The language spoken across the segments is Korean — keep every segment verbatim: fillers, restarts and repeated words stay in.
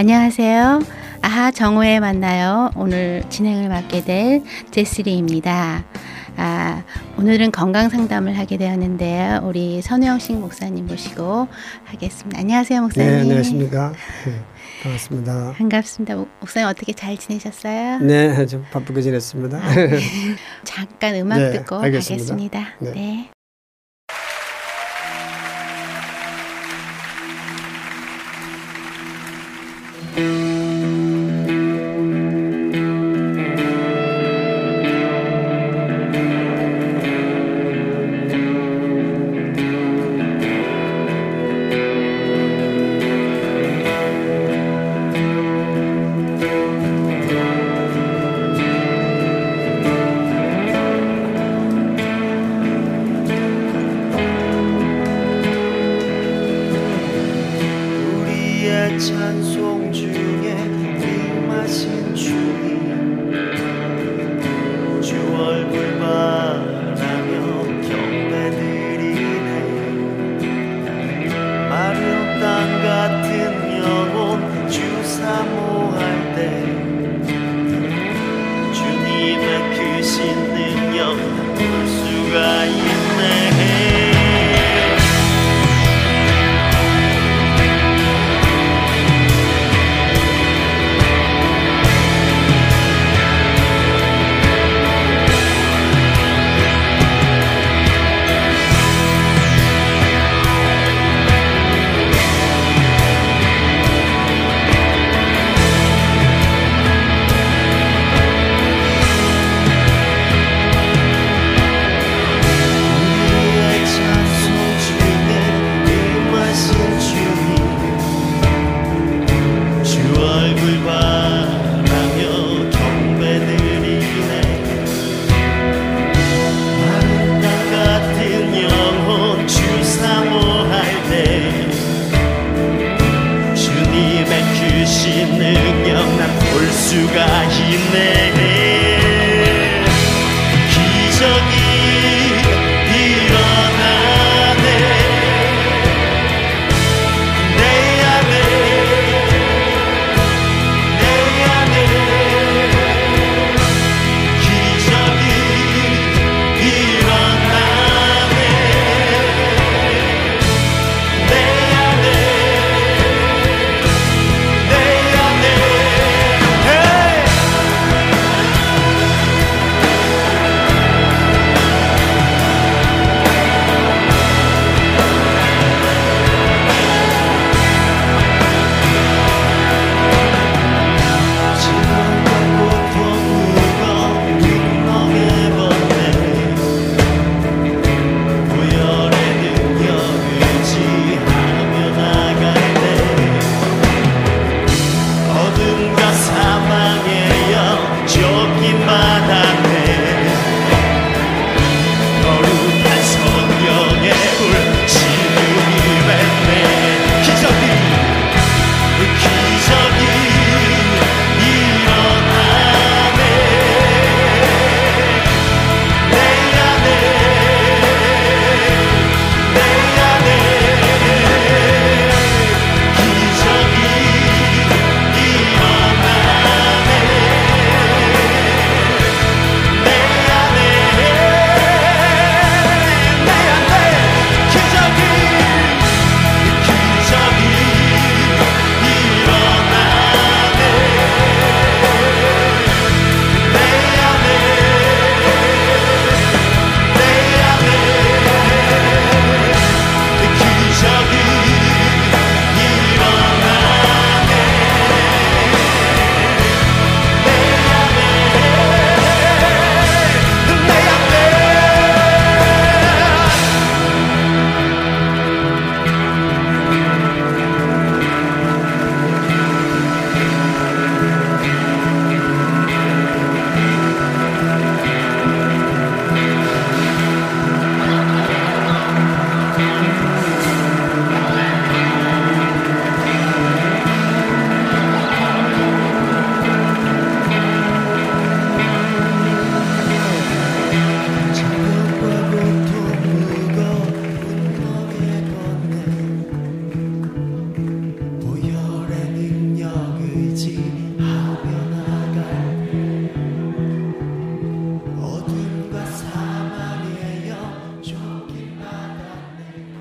안녕하세요. 아하 정오에 만나요. 오늘 진행을 맡게 될 제시리입니다. 아, 오늘은 건강 상담을 하게 되었는데요. 우리 선우영식 목사님 모시고 하겠습니다. 안녕하세요, 목사님. 네, 안녕하십니까. 네, 반갑습니다. 반갑습니다. 목사님 어떻게 잘 지내셨어요? 네, 좀 바쁘게 지냈습니다. 아, 네. 잠깐 음악 네, 듣고 알겠습니다. 가겠습니다. 네. 네.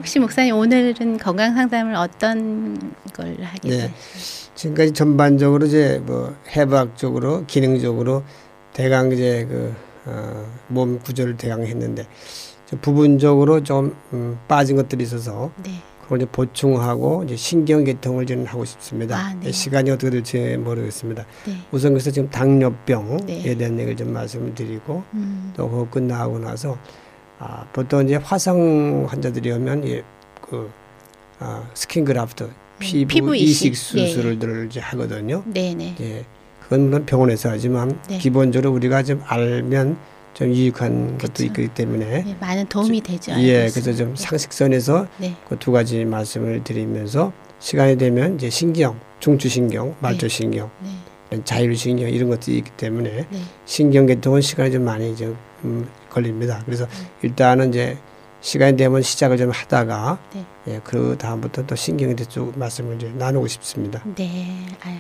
혹시 목사님 오늘은 건강 상담을 어떤 걸 하게 돼요? 네. 지금까지 전반적으로 이제 뭐 해부학적으로 기능적으로 대강 이제 그 어, 몸 구조를 대강 했는데 부분적으로 좀 음, 빠진 것들이 있어서 네. 그걸 이제 보충하고 이제 신경계통을 저는 하고 싶습니다. 아, 네. 시간이 어떻게 될지 모르겠습니다. 네. 우선 그래서 지금 당뇨병에 네. 대한 얘기를 좀 말씀을 드리고 음. 또 그거 끝나고 나서 아, 보통 이제 화상 환자들이 오면 예, 그 아, 스킨 그라프트 피부, 피부 이식, 이식. 예, 수술을 이제 하거든요. 네네. 예, 그건 물론 병원에서 하지만 네. 기본적으로 우리가 좀 알면 좀 유익한 그쵸. 것도 있기 때문에 네, 많은 도움이 되죠. 예, 알고 그래서 좀 있습니다. 상식선에서 네. 그 두 가지 말씀을 드리면서 시간이 되면 이제 신경, 중추신경, 말초신경, 네. 자율신경 이런 것들이 있기 때문에 네. 신경계통은 시간이 좀 많이 이제 음, 걸립니다. 그래서 네. 일단은 이제 시간이 되면 시작을 좀 하다가 네. 예, 그 다음부터 또 신경에 대해서 쭉 말씀을 이제 나누고 싶습니다. 네, 아유.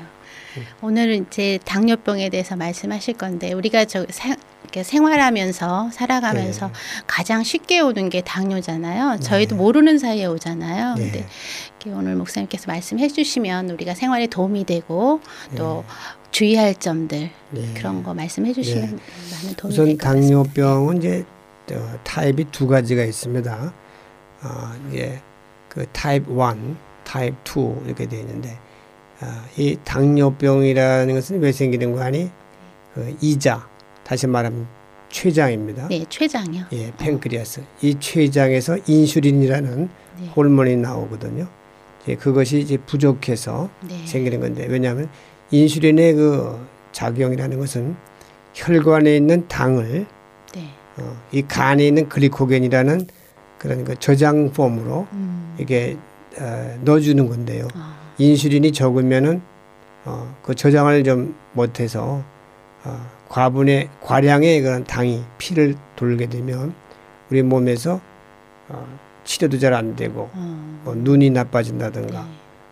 오늘은 이제 당뇨병에 대해서 말씀하실 건데 우리가 저 생, 이렇게 생활하면서 살아가면서 네. 가장 쉽게 오는 게 당뇨잖아요. 저희도 네. 모르는 사이에 오잖아요. 네. 근데 이렇게 오늘 목사님께서 말씀해 주시면 우리가 생활에 도움이 되고 또 주의할 점들 네. 그런 거 말씀해 주시면 네. 많은 도움이 우선 될 것 같습니다. 당뇨병은 이제 어, 타입이 두 가지가 있습니다. 어, 예, 그 타입 일, 타입 이 이렇게 되어 있는데 어, 이 당뇨병이라는 것은 왜 생기는 거 아니? 어, 이자, 다시 말하면 췌장입니다. 네, 췌장이요. 예, 팬크리아스. 이 췌장에서 인슐린이라는 네. 호르몬이 나오거든요. 예, 그것이 이제 부족해서 네. 생기는 건데 왜냐하면 인슐린의 그 작용이라는 것은 혈관에 있는 당을 네. 어, 이 간에 있는 글리코겐이라는 그런 그 저장 폼으로 음. 이게 어, 넣어주는 건데요. 아. 인슐린이 적으면은 어, 그 저장을 좀 못해서 어, 과분의 과량의 그런 당이 피를 돌게 되면 우리 몸에서 어, 치료도 잘 안 되고 어. 뭐 눈이 나빠진다든가 네.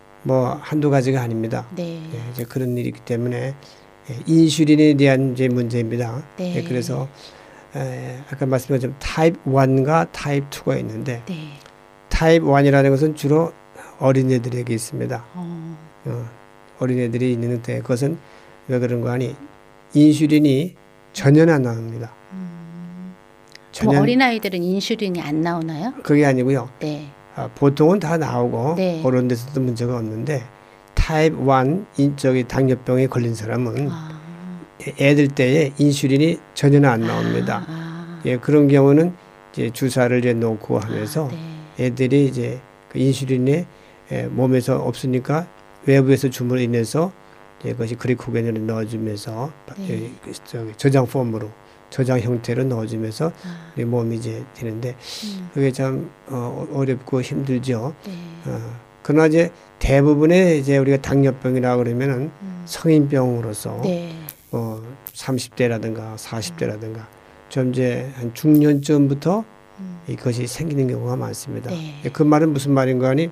뭐 한두 가지가 아닙니다. 네. 예, 이제 그런 일이 있기 때문에 예, 인슐린에 대한 이제 문제입니다. 네. 예, 그래서 에, 아까 말씀드린 타입 일과 타입 이가 있는데 네. 타입 일이라는 것은 주로 어린애들에게 있습니다. 어. 어, 어린애들이 있는데 그것은 왜 그런 거 아니? 인슐린이 전혀 안 나옵니다. 음. 전혀 뭐 어린아이들은 인슐린이 안 나오나요? 그게 아니고요. 네. 아, 보통은 다 나오고 네. 그런 데서도 문제가 없는데 타입 일 인적이 당뇨병에 걸린 사람은 아. 애들 때에 인슐린이 전혀 안 나옵니다. 아. 예, 그런 경우는 이제 주사를 이제 놓고 하면서 아, 네. 애들이 이제 그 인슐린이 예, 몸에서 없으니까 외부에서 줌으로 인해서 이제 그것이 글리코겐을 넣어주면서 네. 예, 그 저기 저장 폼으로 저장 형태로 넣어주면서 아. 우리 몸이 이제 되는데 음. 그게 참 어, 어렵고 힘들죠. 네. 어, 그러나 이제 대부분의 이제 우리가 당뇨병이라 그러면은 음. 성인병으로서 네. 어, 삼십 대라든가 사십 대라든가 좀 이제 한 중년쯤부터 음. 이것이 생기는 경우가 많습니다. 네. 그 말은 무슨 말인가 하니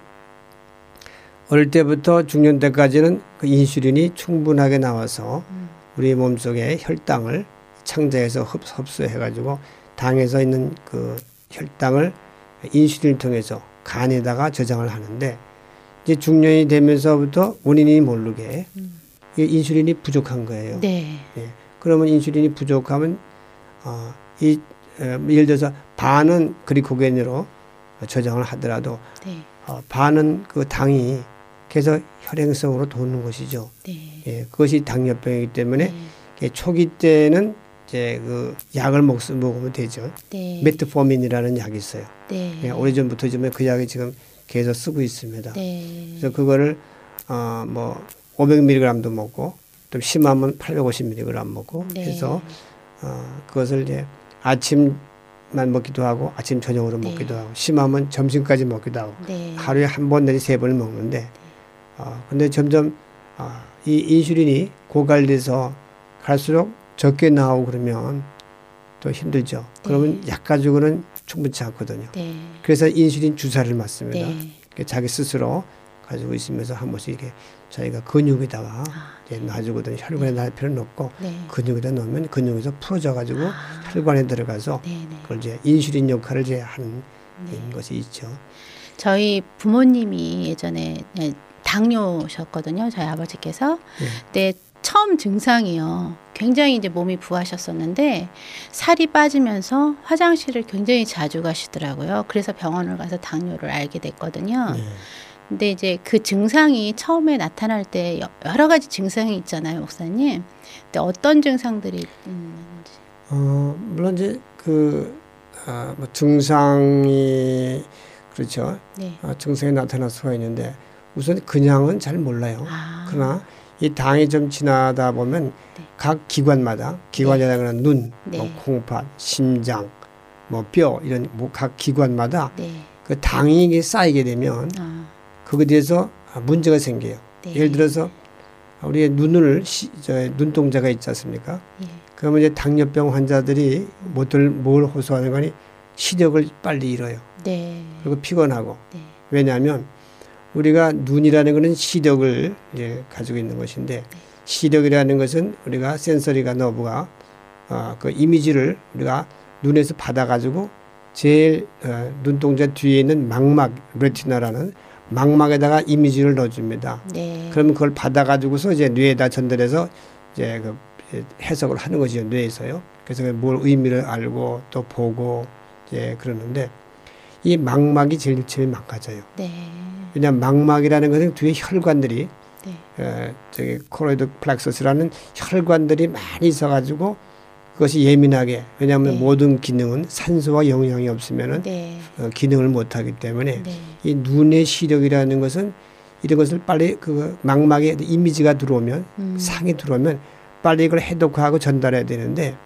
어릴 때부터 중년 때까지는 그 인슐린이 충분하게 나와서 음. 우리 몸속에 혈당을 창자에서 흡, 흡수해가지고 당에서 있는 그 혈당을 인슐린을 통해서 간에다가 저장을 하는데 이제 중년이 되면서부터 원인이 모르게 음. 이 인슐린이 부족한 거예요. 네. 예. 그러면 인슐린이 부족하면 어, 이 어, 예를 들어서 반은 글리코겐으로 저장을 하더라도 네. 어, 반은 그 당이 계속 혈행성으로 도는 것이죠. 네. 예, 그것이 당뇨병이기 때문에 네. 초기 때는 이제 그 약을 먹, 먹으면 되죠. 네. 메트포민이라는 약이 있어요. 네. 예, 오래전부터 지금 그 약이 지금 계속 쓰고 있습니다. 네. 그래서 그거를 어, 뭐 오백 밀리그램도 먹고 좀 심하면 팔백오십 밀리그램 먹고 네. 해서 어, 그것을 이제 아침만 먹기도 하고 아침 저녁으로 네. 먹기도 하고 심하면 점심까지 먹기도 하고 네. 하루에 한 번 내지 세 번을 먹는데 어, 근데 점점 어, 이 인슐린이 고갈돼서 갈수록 적게 나오고 그러면 또 힘들죠. 그러면 네. 약 가지고는 충분치 않거든요. 네. 그래서 인슐린 주사를 맞습니다. 네. 자기 스스로 가지고 있으면서 한 번씩 이렇게 자기가 근육에다가 아, 이제 놔주거든요. 혈관에 놔 필요는 없고 네. 근육에다 넣으면 근육에서 풀어져 가지고 아. 혈관에 들어가서 네. 네. 그걸 이제 인슐린 역할을 이제 하는 네. 것이 있죠. 저희 부모님이 예전에 당뇨셨거든요. 저희 아버지께서. 예. 근데 처음 증상이요. 굉장히 이제 몸이 부하셨었는데 살이 빠지면서 화장실을 굉장히 자주 가시더라고요. 그래서 병원을 가서 당뇨를 알게 됐거든요. 예. 근데 이제 그 증상이 처음에 나타날 때 여러 가지 증상이 있잖아요, 목사님. 근데 어떤 증상들이 있는지. 어, 물론 이제 그 아, 뭐 증상이 그렇죠. 네. 아, 증상이 나타날 수가 있는데 우선 그냥은 잘 몰라요. 아. 그러나 이 당이 좀 지나다 보면 네. 각 기관마다 기관이라는 건 눈, 네. 뭐 콩팥, 심장, 뭐 뼈 이런 뭐 각 기관마다 네. 그 당이 쌓이게 되면 아. 거기에 대해서 문제가 생겨요. 네. 예를 들어서 우리의 눈을 시, 저 눈동자가 있지 않습니까? 예. 그러면 이제 당뇨병 환자들이 뭐들 뭘 호소하는 거니 시력을 빨리 잃어요. 네. 그리고 피곤하고. 네. 왜냐하면 우리가 눈이라는 것은 시력을 이제 가지고 있는 것인데 시력이라는 것은 우리가 센서리가 너브가 어, 그 이미지를 우리가 눈에서 받아가지고 제일 어, 눈동자 뒤에 있는 망막 레티나라는 망막에다가 이미지를 넣어줍니다. 네. 그러면 그걸 받아가지고서 이제 뇌에다 전달해서 이제 그 해석을 하는 것이죠. 뇌에서요. 그래서 뭘 의미를 알고 또 보고 이제 그러는데 이 망막이 제일 제일 망가져요. 네. 왜냐하면 망막이라는 것은 뒤에 혈관들이 네. 에, 저기 코로이드 플렉서스라는 혈관들이 많이 있어가지고 그것이 예민하게 왜냐하면 네. 모든 기능은 산소와 영양이 없으면은 네. 어, 기능을 못하기 때문에 네. 이 눈의 시력이라는 것은 이런 것을 빨리 그 망막에 이미지가 들어오면 음. 상이 들어오면 빨리 이걸 해독하고 전달해야 되는데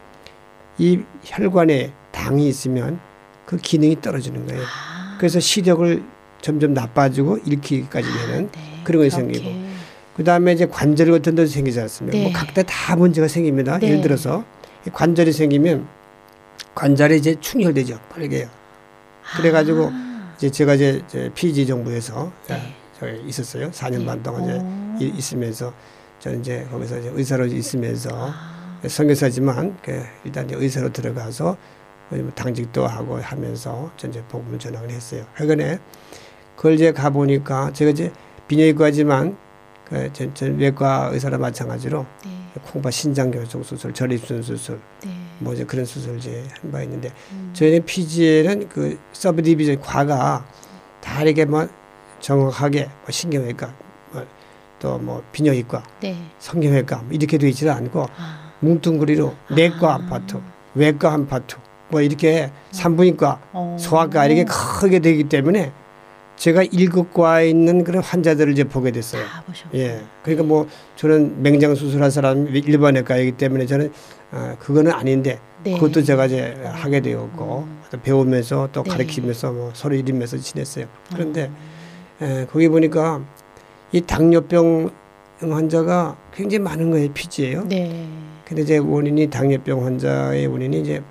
이 혈관에 당이 있으면 그 기능이 떨어지는 거예요. 아. 그래서 시력을 점점 나빠지고 잃기까지 되는 아, 네. 그런 것이 그렇게. 생기고 그 다음에 이제 관절 같은 데도 생기지 않습니까? 네. 뭐 각자 다 문제가 생깁니다. 네. 예를 들어서 관절이 생기면 관절이 이제 충혈되죠. 빠르게요. 그래가지고 아. 이제 제가 이제 피지 정부에서 네. 저기 있었어요. 사 년 네. 반 동안 오. 이제 있으면서 저는 이제 거기서 이제 의사로 있으면서 아. 선교사지만 그 일단 이제 의사로 들어가서 당직도 하고 하면서 전 이제 복음을 전하긴 했어요. 하여간에 그걸 이제 가 보니까 제가 이제 비뇨기과지만 그 전, 전 외과 의사라 마찬가지로 네. 콩팥 신장 결속 수술, 전립선 수술, 네. 뭐 이제 그런 수술 이제 한 바 있는데 음. 저희는 피지에는 그 서브 디비전 과가 다 이렇게 뭐 정확하게 뭐 신경외과, 뭐 또 뭐 비뇨기과, 네. 성형외과 뭐 이렇게 되어 있지는 않고 아. 뭉뚱그리로 내과 아. 한 파트, 외과 한 파트, 뭐 이렇게 산부인과, 어. 소아과 이렇게 크게 되기 때문에 제가 일곱 과에 있는 그런 환자들을 이제 보게 됐어요. 다 보셨고. 예. 그러니까 뭐 저는 맹장 수술한 사람 일반외과이기 때문에 저는 아, 그거는 아닌데 네. 그것도 제가 이제 하게 되었고 음. 배우면서 또 네. 가르치면서 뭐 서로 이르면서 지냈어요. 그런데 어. 예, 거기 보니까 이 당뇨병 환자가 굉장히 많은 거예요. 피지예요. 네. 근데 이제 원인이 당뇨병 환자의 원인이 이제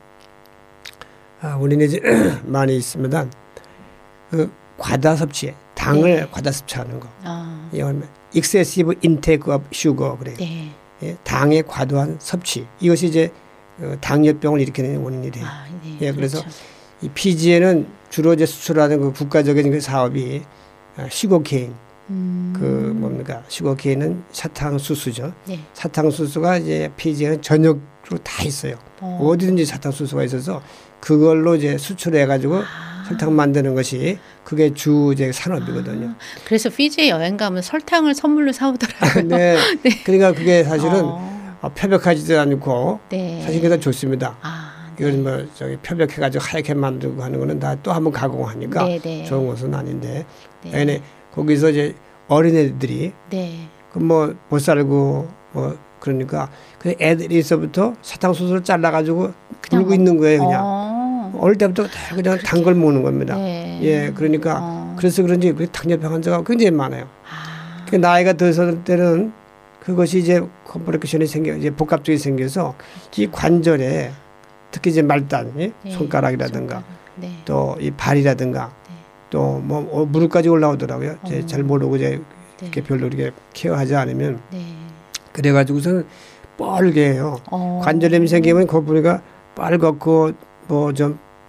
아, 원인이 이제 많이 있습니다. 그 과다 섭취, 당을 네. 과다 섭취하는 거. 아. 이 얼마? excessive intake of sugar 그래요. 네. 예, 당의 과도한 섭취. 이것이 이제 어, 당뇨병을 일으키는 원인이 돼요. 아, 네. 예, 그래서 그렇죠. 이 피지에는 주로 이제 수출하는 그 국가적인 그 사업이 아, 슈거케인, 음. 그 뭡니까? 슈거케인은 사탕수수죠. 네. 사탕수수가 이제 피지에는 전역으로 다 있어요. 어. 어디든지 사탕수수가 있어서 그걸로 이제 수출해 가지고 아. 설탕 만드는 것이 그게 주 이제 산업이거든요. 아, 그래서 피지에 여행 가면 설탕을 선물로 사오더라고요. 네. 그러니까 그게 사실은 어. 어, 표백하지도 않고 네. 사실 그게 더 좋습니다. 아, 이걸 네. 뭐 저기 표백해가지고 하얗게 만들고 하는 거는 다 또 한번 가공하니까 네, 네. 좋은 것은 아닌데, 네. 네. 거기서 이제 어린애들이 네. 그 뭐 못 살고 뭐 그러니까 그 애들이서부터 사탕수수를 잘라가지고 그냥 물고 먹- 있는 거예요. 그냥 어. 어릴 때부터 다 그냥 단 걸 먹는 겁니다. 네. 예, 그러니까 어. 그래서 그런지 그 당뇨병 환자가 굉장히 많아요. 아. 그 나이가 들었을 때는 그것이 이제 컴플리케이션이 생겨 이제 복합적이 생겨서 이 관절에 특히 이제 말단, 예? 네. 손가락이라든가 손가락. 네. 또 이 발이라든가 네. 또 뭐 무릎까지 올라오더라고요. 어. 이제 잘 모르고 이제 네. 이렇게 별로 이렇게 케어하지 않으면 네. 그래가지고서는 뻘게 해요. 어. 관절염이 생기면 그 부위가 빨갛고 뭐 좀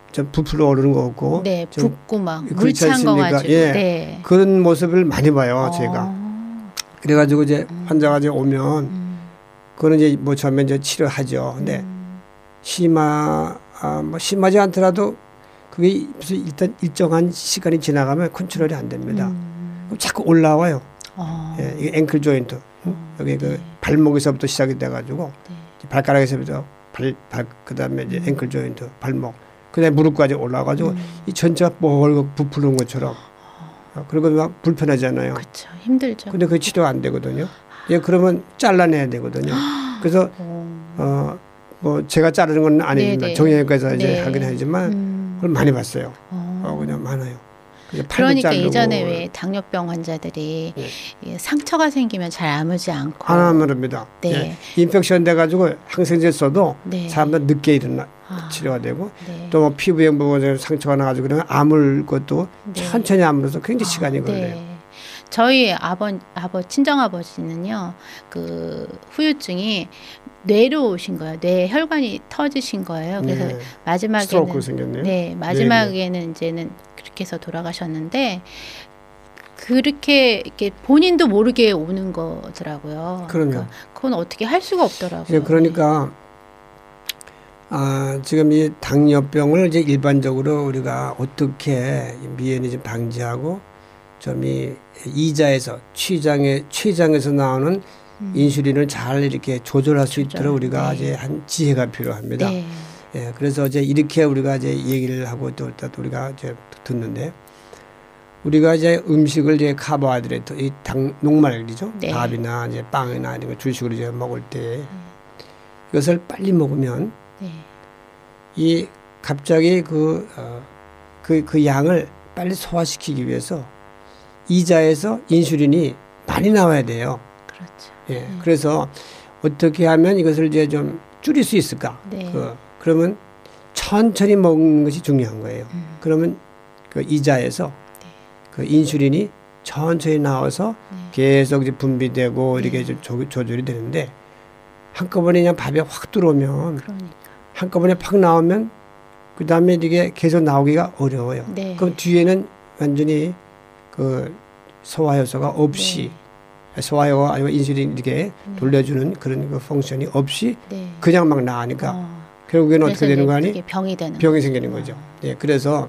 좀 부풀어 오르는 거 없고 네, 좀 붓고 막 그렇지 물 찬 거 않습니까? 가지고. 예. 네. 그런 모습을 많이 봐요, 어. 제가. 그래가지고 이제 음. 환자가 이제 오면 음. 그거는 이제 뭐 처음에 이제 치료하죠. 근데 음. 심하 아, 뭐 심하지 않더라도 그게 무슨 일단 일정한 시간이 지나가면 컨트롤이 안 됩니다. 음. 그럼 자꾸 올라와요. 어. 예, 이게 앵클 조인트. 응? 어. 여기 그 네. 발목에서부터 시작이 돼가지고 네. 발가락에서부터 발, 발 그다음에 이제 음. 앵클 조인트, 발목, 그다음에 무릎까지 올라가지고 음. 이 전체가 뻘겋 부풀는 것처럼. 어, 그리고 막 불편하잖아요. 그렇죠. 힘들죠. 근데 그 치료가 안 되거든요. 예, 그러면 잘라내야 되거든요. 그래서 어. 어, 뭐 제가 자르는 건 아니지만 네네. 정형외과에서 이제 네. 하긴 하지만 음. 그걸 많이 봤어요. 어. 어, 그냥 많아요. 그래서 팔도 그러니까 자르고 예전에 왜 당뇨병 환자들이 네. 이 상처가 생기면 잘 아물지 않고 안 아무릅니다. 네. 예, 인펙션 돼가지고 항생제 써도 네. 사람들 늦게 일어나 아. 치료가 되고 네. 또 뭐 피부에 뭐 상처가 나가지고 그러면 아물 것도 네. 천천히 아물어서 굉장히 아, 시간이 걸려요. 네. 저희 아버 아버 친정 아버지는요 그 후유증이 뇌로 오신 거예요. 뇌 혈관이 터지신 거예요. 그래서 네. 마지막에는 스트로크 생겼네요. 네 마지막에는 이제는 그렇게 해서 돌아가셨는데 그렇게 이렇게 본인도 모르게 오는 거더라고요. 그럼요. 그러니까 그건 어떻게 할 수가 없더라고요. 이제 그러니까 아, 지금 이 당뇨병을 이제 일반적으로 우리가 어떻게 미연이 좀 방지하고 좀 이 이자에서 췌장에 췌장에서 나오는 음. 인슐린을 잘 이렇게 조절할 수 조절, 있도록 우리가 네. 이제 한 지혜가 필요합니다. 네. 예, 그래서 이제 이렇게 우리가 이제 얘기를 하고 또, 또 우리가 이제 듣는데 우리가 이제 음식을 이제 카보하이드레이트, 이 당, 녹말이죠. 네. 밥이나 이제 빵이나 이런 거 주식으로 이제 먹을 때 이것을 빨리 먹으면 네. 이 갑자기 그, 어, 그, 그 양을 빨리 소화시키기 위해서 이자에서 인슐린이 많이 나와야 돼요. 그렇죠. 예. 음. 그래서 어떻게 하면 이것을 이제 좀 줄일 수 있을까? 네. 그, 그러면 천천히 먹는 것이 중요한 거예요. 음. 그러면 그 이자에서 네. 그 인슐린이 천천히 나와서 네. 계속 이제 분비되고 네. 이렇게 좀 조, 조절이 되는데 한꺼번에 그냥 밥에 확 들어오면 그러니까. 한꺼번에 팍 나오면 그 다음에 이게 계속 나오기가 어려워요. 네. 그럼 뒤에는 완전히 그 소화효소가 없이 소화효가 아니면 인슐린 이렇게 네. 돌려주는 그런 그 펑션이 없이 네. 그냥 막 나가니까 어. 결국에는 그래서 어떻게 되는 이제 거 아니? 그게 병이 되는 병이 거죠. 생기는 거죠. 예, 그래서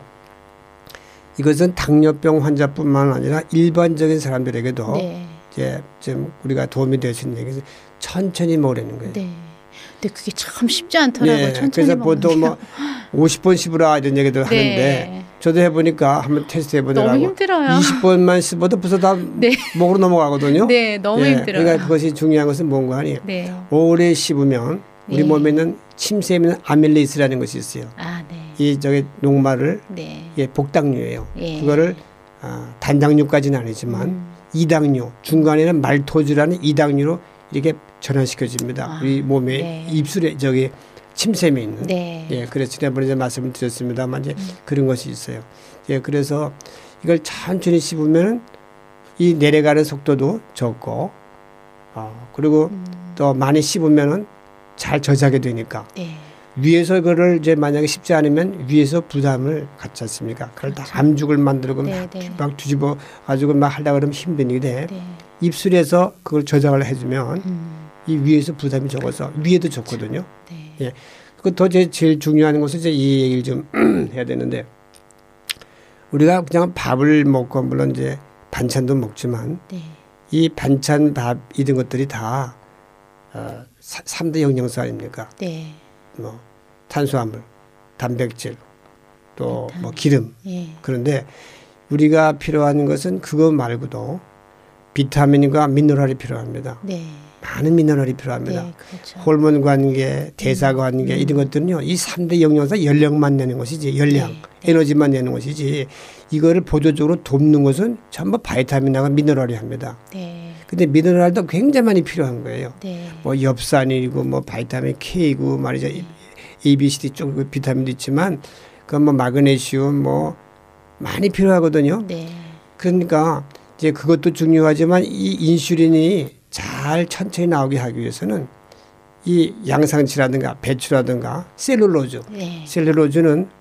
이것은 당뇨병 환자뿐만 아니라 일반적인 사람들에게도 네. 이제 좀 우리가 도움이 될 수 있는 얘기는 천천히 먹으라는 거예요. 네. 근데 그게 참 쉽지 않더라고요. 네, 천천히 그래서 먹는 보통 게. 뭐 오십 번 씹으라 이런 얘기들 네. 하는데 저도 해보니까 한번 테스트 해보느라고 너무 힘들어요. 이십 번만 씹어도 벌써 다 네. 목으로 넘어가거든요. 네, 너무 예, 힘들어요. 그러니까 그것이 중요한 것은 뭔가 하니 네. 오래 씹으면 우리 네. 몸에는 침샘에 있는 아밀레이스라는 것이 있어요. 아, 네. 이 저기 녹말을 네. 예, 복당류예요. 예. 그거를 아, 단당류까지는 아니지만 음. 이당류 중간에는 말토즈라는 이당류로 이렇게 전환시켜집니다. 아, 우리 몸에 네. 입술에 저기 침샘에 있는. 네. 예, 그래서 지난번에 이제 말씀을 드렸습니다만 이제 음. 그런 것이 있어요. 예, 그래서 이걸 천천히 씹으면 이 내려가는 속도도 적고, 어, 그리고 음. 또 많이 씹으면은 잘 저장이 되니까 네. 위에서 그거를 이제 만약에 씹지 않으면 위에서 부담을 갖지 않습니까? 그걸 그렇죠. 다 암죽을 만들고 네, 막, 네. 막 뒤집어 가지고 막 하려고 그러면 힘드는데 네. 입술에서 그걸 저장을 해주면 음. 이 위에서 부담이 적어서 위에도 좋거든요. 네. 예. 그더 제일 중요한 것은 이제 이 얘기를 좀 해야 되는데 우리가 그냥 밥을 먹고 물론 이제 반찬도 먹지만 네. 이 반찬 밥 이런 것들이 다 어, 삼 대 영양소 아닙니까? 네. 뭐 탄수화물, 단백질, 또 단- 뭐 기름. 예. 그런데 우리가 필요한 것은 그거 말고도 비타민과 미네랄이 필요합니다. 네. 많은 미네랄이 필요합니다. 네, 그렇죠. 호르몬 관계, 대사 관계 음. 이런 것들은요. 이 삼 대 영양소 열량만 내는 것이지 열량, 네, 네. 에너지만 내는 것이지 이거를 보조적으로 돕는 것은 전부 바이타민하고 미네랄이 합니다. 네. 근데 미네랄도 굉장히 많이 필요한 거예요. 네. 뭐 엽산이고 뭐 바이타민 K고 말이죠. A, B, C, D 쪽 그 비타민도 있지만 그건 뭐 마그네슘 뭐 많이 필요하거든요. 네. 그러니까 이제 그것도 중요하지만 이 인슐린이 잘 천천히 나오게 하기 위해서는 이 양상치라든가 배추라든가 셀룰로즈, 네. 셀룰로즈는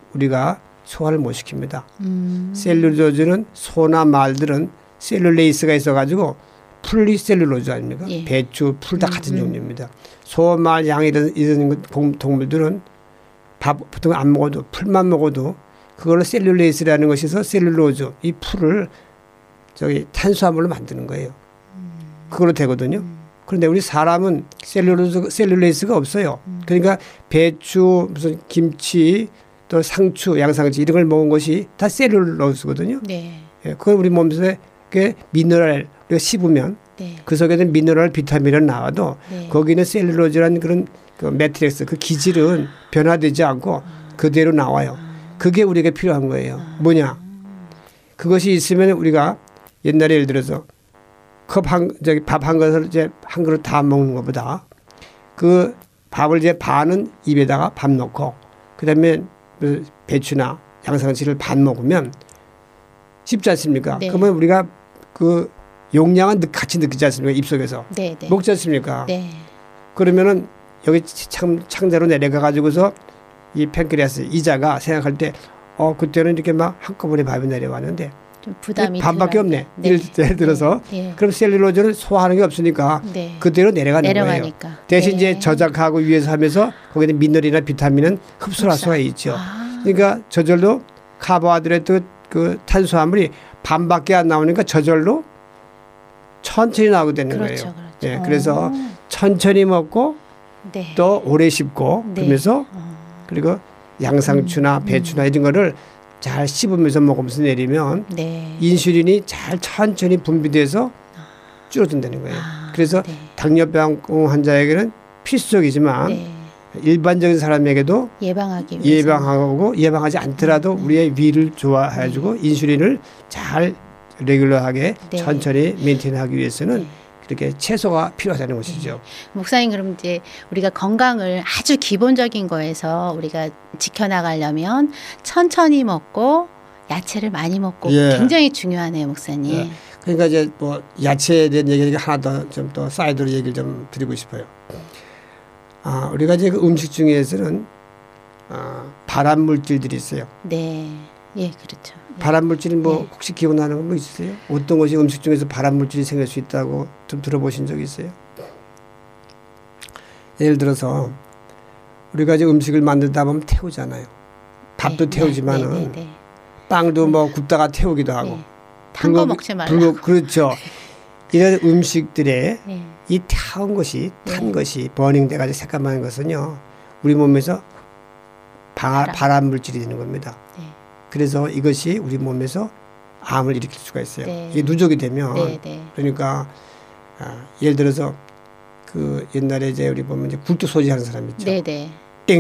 우리가 소화를 못 시킵니다. 음. 셀룰로즈는 소나 말들은 셀룰레이스가 있어가지고 풀이 셀룰로즈 아닙니까? 예. 배추, 풀 다 음, 같은 음. 종류입니다. 소, 말, 양 이런, 이런 공- 동물들은 밥 보통 안 먹어도 풀만 먹어도 그걸로 셀룰레이스라는 것이 있어 셀룰로즈 이 풀을 저기 탄수화물로 만드는 거예요. 그걸로 되거든요. 그런데 우리 사람은 셀룰로즈, 셀룰레이스가 없어요. 그러니까 배추, 무슨 김치, 또 상추, 양상추 이런 걸 먹은 것이 다 셀룰로즈거든요. 네. 예, 그걸 우리 몸속에 미네랄 우리가 씹으면 네. 그 속에는 미네랄, 비타민은 나와도 네. 거기는 셀룰로즈라는 그런 그 매트릭스, 그 기질은 변화되지 않고 그대로 나와요. 그게 우리에게 필요한 거예요. 뭐냐? 그것이 있으면 우리가 옛날에 예를 들어서 컵 한, 저기 밥 한 그릇을 이제 한 그릇 다 먹는 것보다 그 밥을 이제 반은 입에다가 밥 넣고 그 다음에 배추나 양상추를 반 먹으면 쉽지 않습니까? 네. 그러면 우리가 그 용량은 느- 같이 느끼지 않습니까? 입속에서. 네. 네. 먹지 않습니까? 네. 그러면은 여기 창, 창자로 내려가 가지고서 이 팬크리아스 이자가 생각할 때 어, 그때는 이렇게 막 한꺼번에 밥이 내려왔는데 좀 부담이 반밖에 들어요. 없네. 네. 예를, 예를 들어서 네. 그럼 셀룰로즈는 소화하는 게 없으니까 네. 그대로 내려가는 거예요. 내려가니까. 대신 네. 이제 저작하고 위에서 하면서 거기는 미네랄이나 비타민은 흡수할 흡수. 수가 있죠. 아. 그러니까 저절로 카보하이드레이트 그 탄수화물이 반밖에 안 나오니까 저절로 천천히 나오게 되는 그렇죠. 거예요. 그렇죠. 예, 그래서 어. 천천히 먹고 네. 또 오래 씹고 네. 그러면서 어. 그리고 양상추나 음, 배추나 이런 거를 잘 씹으면서 먹으면서 내리면 네. 인슐린이 잘 천천히 분비돼서 줄어든다는 거예요. 아, 그래서 네. 당뇨병 환자에게는 필수적이지만 네. 일반적인 사람에게도 예방하기 위해서. 예방하고 예방하지 않더라도 음. 우리의 위를 좋아해주고 인슐린을 잘 레귤러하게 네. 천천히 메인테인하기 위해서는 네. 그렇게 채소가 필요하다는 것이죠. 목사님 그럼 이제 우리가 건강을 아주 기본적인 거에서 우리가 지켜나가려면 천천히 먹고 야채를 많이 먹고 예. 굉장히 중요하네요, 목사님. 예. 그러니까 이제 뭐 야채에 대한 얘기를 하나 더 좀 더 사이드로 얘기를 좀 드리고 싶어요. 아, 우리가 이제 그 음식 중에서는 아, 발암 물질들이 있어요. 네, 예, 그렇죠. 예. 발암 물질은 뭐 네. 혹시 기억나는 거 뭐 있으세요? 어떤 것이 음식 중에서 발암 물질이 생길 수 있다고 좀 들어보신 적 있어요? 예를 들어서 우리가 이제 음식을 만들다 보면 태우잖아요. 밥도 네, 태우지만은 네, 네, 네. 빵도 뭐 굽다가 태우기도 하고. 네. 탄 거 먹지 말라. 불고, 그렇죠. 이런 음식들에 네. 이 태운 것이 탄 네. 것이 버닝 돼가지고 새까만 것은요 우리 몸에서 바, 바람. 발암 물질이 되는 겁니다. 네. 그래서 이것이 우리 몸에서 암을 일으킬 수가 있어요. 네. 이게 누적이 되면 네, 네. 그러니까 아, 예를 들어서 그 옛날에 이제 우리 보면 이제 굴뚝 소지하는 사람 있죠. 네, 네.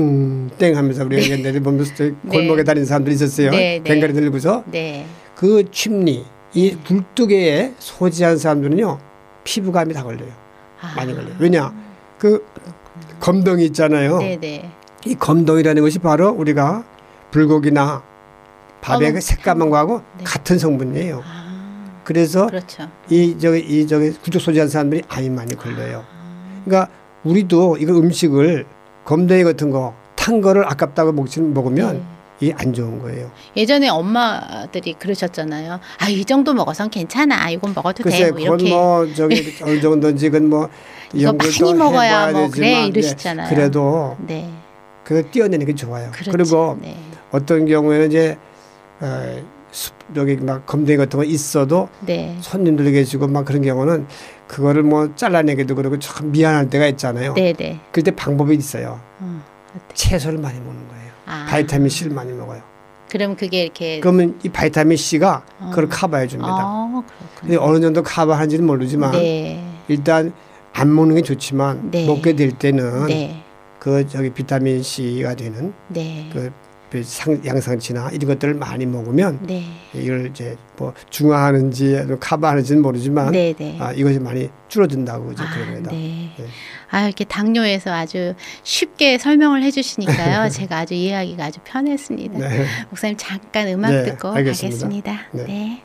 땡땡 하면서 우리가 네. 옛날에 보면 네. 골목에 다니는 사람들이 있었어요. 네, 네. 뱅가리 들고서 네. 그 칩니 이 굴뚝에 소지한 사람들은요 피부감이 다 걸려요. 아. 많이 걸려요. 왜냐 그 검덩이 있잖아요. 네, 네. 이 검덩이라는 것이 바로 우리가 불고기나 밥의 어머, 그 새까만 거하고 네. 같은 성분이에요. 아. 그래서 그렇죠. 이 저기 이 저기 굴뚝 소지한 사람들이 암이 많이 걸려요. 아. 그러니까 우리도 이거 음식을 검덩이 같은 거 탄 거를 아깝다고 먹지 먹으면 네. 이게 안 좋은 거예요. 예전에 엄마들이 그러셨잖아요. 아, 이 정도 먹어선 괜찮아. 이건 먹어도 돼. 글쎄 뭐 그건 이렇게. 뭐 저기 어느 정도인지 그건 뭐 이거 연구를 많이 또 먹어야 해봐야 뭐 그래 되지만, 이러시잖아요. 네, 그래도 네. 그 띄어내는 게 좋아요. 그렇죠. 그리고 네. 어떤 경우에는 이제 어, 숲, 여기 막 검덩이 같은 거 있어도 네. 손님들 계시고 막 그런 경우는 그거를 뭐 잘라내기도 그러고 참 미안할 때가 있잖아요. 네, 네. 그때 방법이 있어요. 어, 어떻게? 채소를 많이 먹는 거예요. 아. 바이타민 C를 많이 먹어요. 그럼 그게 이렇게 그러면 이 바이타민 C가 어. 그걸 커버해 줍니다. 아, 근데 그렇군요. 어느 정도 커버하는지는 모르지만 네. 일단 안 먹는 게 좋지만 네. 먹게 될 때는 네. 그 저기 비타민 C가 되는 네. 그 상, 양상치나 이런 것들을 많이 먹으면 네. 이걸 이제 뭐 중화하는지 커버하는지는 모르지만 네, 네. 아, 이것이 많이 줄어든다고 이제 아, 그럽니다. 네. 네. 아, 이렇게 당뇨에서 아주 쉽게 설명을 해주시니까요. 제가 아주 이해하기가 아주 편했습니다. 네. 목사님 잠깐 음악 네, 듣고 알겠습니다. 가겠습니다. 네. 네.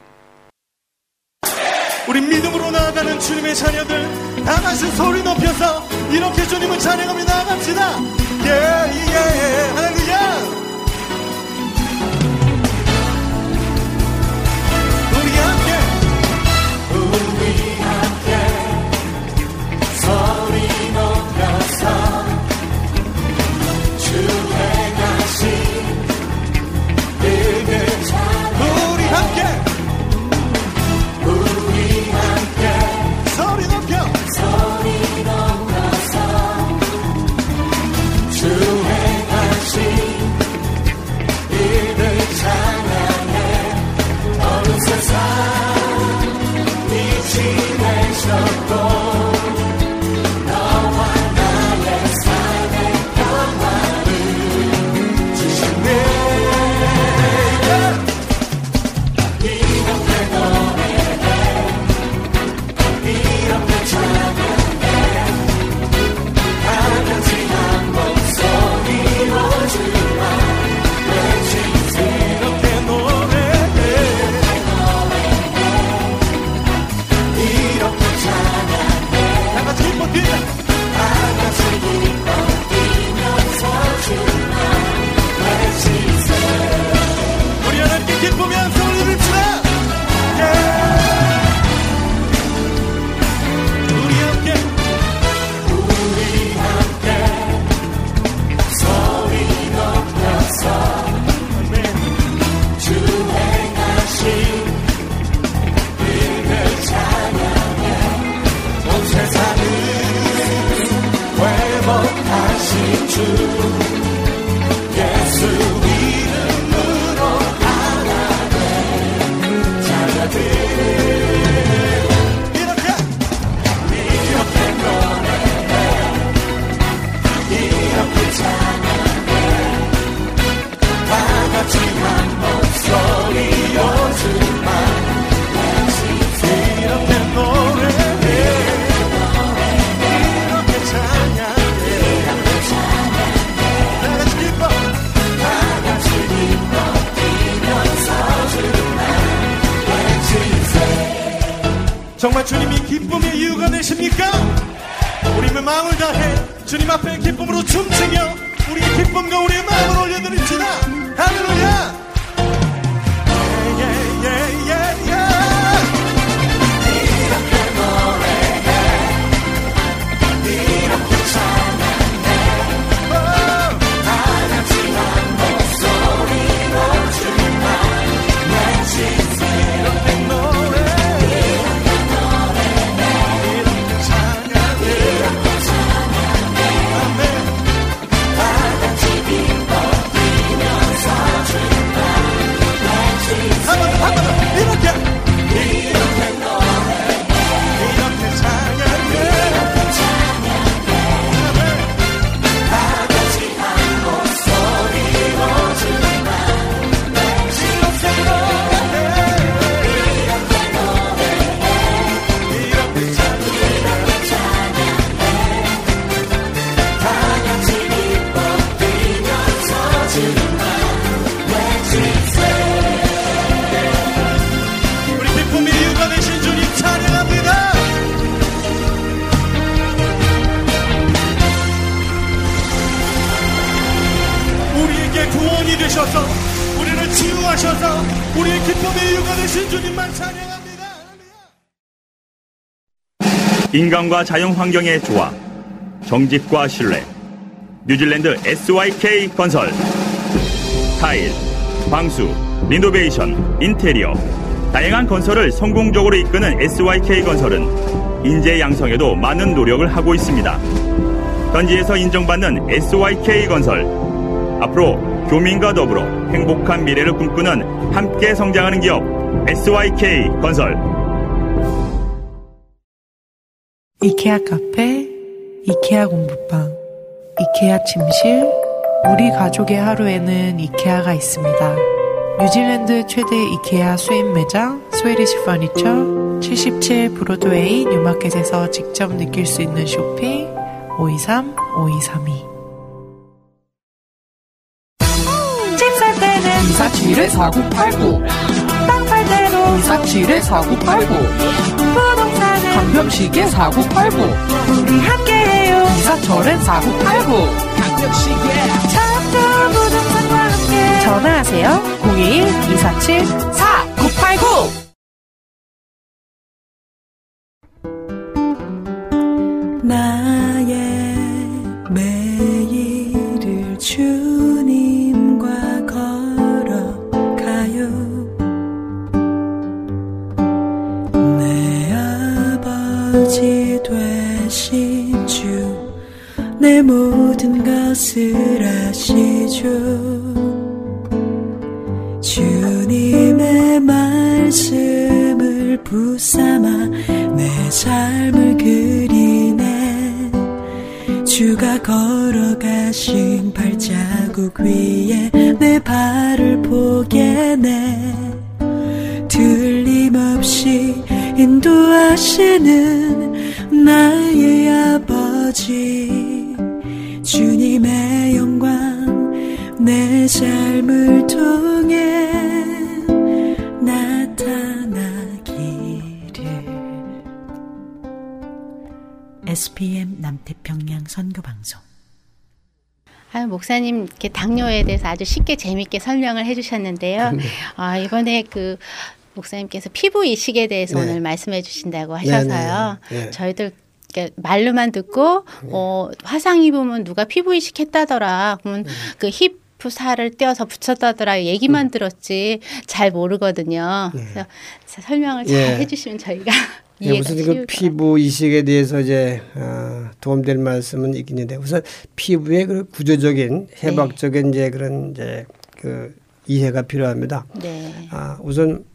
우리 믿음으로 나아가는 주님의 자녀들 다 같이 소리 높여서 이렇게 주님을 찬양하며 나아갑시다. 예예 예, 할렐루야. 정말 주님이 기쁨의 이유가 되십니까? 우리의 마음을 다해 주님 앞에 기쁨으로 춤추며 우리의 기쁨과 우리의 마음을 올려드립시다. 할렐루야. 되셔서 우리를 치유하셔서 우리의 기쁨의 이유가 되신 주님만 찬양합니다. 인간과 자연 환경의 조화, 정직과 신뢰, 뉴질랜드 에스와이케이 건설. 타일, 방수, 리노베이션, 인테리어, 다양한 건설을 성공적으로 이끄는 에스와이케이 건설은 인재 양성에도 많은 노력을 하고 있습니다. 현지에서 인정받는 에스와이케이 건설, 앞으로 교민과 더불어 행복한 미래를 꿈꾸는 함께 성장하는 기업 에스와이케이 건설. 이케아 카페, 이케아 공부방, 이케아 침실, 우리 가족의 하루에는 이케아가 있습니다. 뉴질랜드 최대 이케아 수입 매장 스웨디시 퍼니처 칠십칠 브로드웨이 뉴마켓에서 직접 느낄 수 있는 쇼핑 오이삼 오이삼이. 이사칠에 사구팔구 땅 팔 때로 이사칠에 사구팔구 부동산은 강병식에 사구팔구 우리 함께해요. 이사철엔 사구팔구 강병식에 차도 부동산과 함께 전화하세요. 공이일 이사칠 사구팔구. 나의 매일을 주님과 아버지 되신 주 내 모든 것을 아시죠. 주님의 말씀을 붙삼아 내 삶을 그리네. 주가 걸어가신 발자국 위에 내 발을 포개네. 틀림없이 인도하시는 나의 아버지, 주님의 영광 내 삶을 통해 나타나기를. 에스피엠 남태평양 선교방송. 아, 목사님 이렇게 당뇨에 대해서 아주 쉽게 재미있게 설명을 해주셨는데요. 네. 아, 이번에 그 목사님께서 피부 이식에 대해서 네. 오늘 말씀해 주신다고 하셔서요. 네, 네. 네. 저희들 말로만 듣고 네. 어, 화상 입으면 누가 피부 이식했다더라. 그러면 네. 그 히프 살을 떼어서 붙였다더라 얘기만 네. 들었지 잘 모르거든요. 네. 그래서 설명을 잘 네. 해주시면 저희가 네, 우선 그 피부 이식에 대해서 이제 어, 도움될 말씀은 있겠는데, 우선 피부의 그 구조적인 해박적인 네. 이제 그런 이제 그 이해가 필요합니다. 네. 아, 우선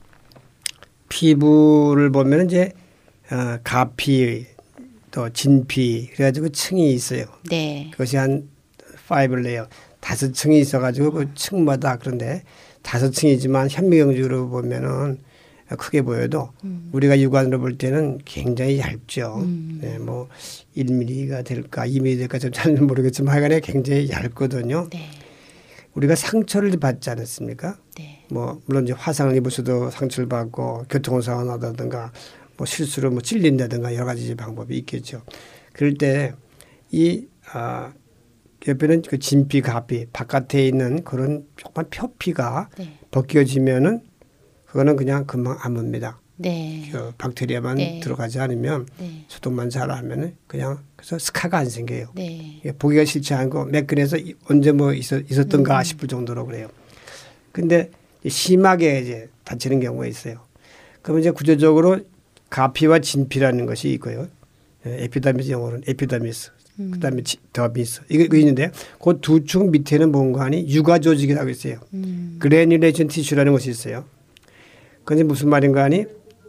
피부를 보면 이제 어, 가피 또 진피 그래가지고 층이 있어요. 네. 그것이 한 파이브 레이어 다섯 층이 있어가지고 그 층마다, 그런데 다섯 층이지만 현미경적으로 보면은 크게 보여도 음. 우리가 육안으로 볼 때는 굉장히 얇죠. 음. 네, 뭐 일 밀리미터가 될까 이 밀리미터가 될까 좀 잘 모르겠지만 하여간에 굉장히 얇거든요. 네. 우리가 상처를 받지 않았습니까? 네. 뭐 물론 이제 화상을 입을 수도 상처를 받고 교통사고 나다든가 뭐 실수로 뭐 찔린다든가 여러 가지 방법이 있겠죠. 그럴 때 이 아, 옆에는 그 진피, 가피 바깥에 있는 그런 조그만 표피가 네. 벗겨지면은 그거는 그냥 금방 아뭅니다. 네. 그 박테리아만 네. 들어가지 않으면 네. 소독만 잘하면은 그냥 그래서 스카가 안 생겨요. 네. 이게 보기가 싫지 않고 매끈해서 이- 언제 뭐 있었, 있었던가 음. 싶을 정도로 그래요. 근데 심하게 이제 다치는 경우가 있어요. 그러면 이제 구조적으로 가피와 진피라는 것이 있고요. 예, 에피더미스 영어로는 에피더미스, 음. 그다음에 지- 더미스 이거, 이거 있는데 그 두 축 밑에는 뭔가 하니 유가 조직이라고 있어요. 음. 그래듈레이션 티슈라는 것이 있어요. 그게 무슨 말인가 하니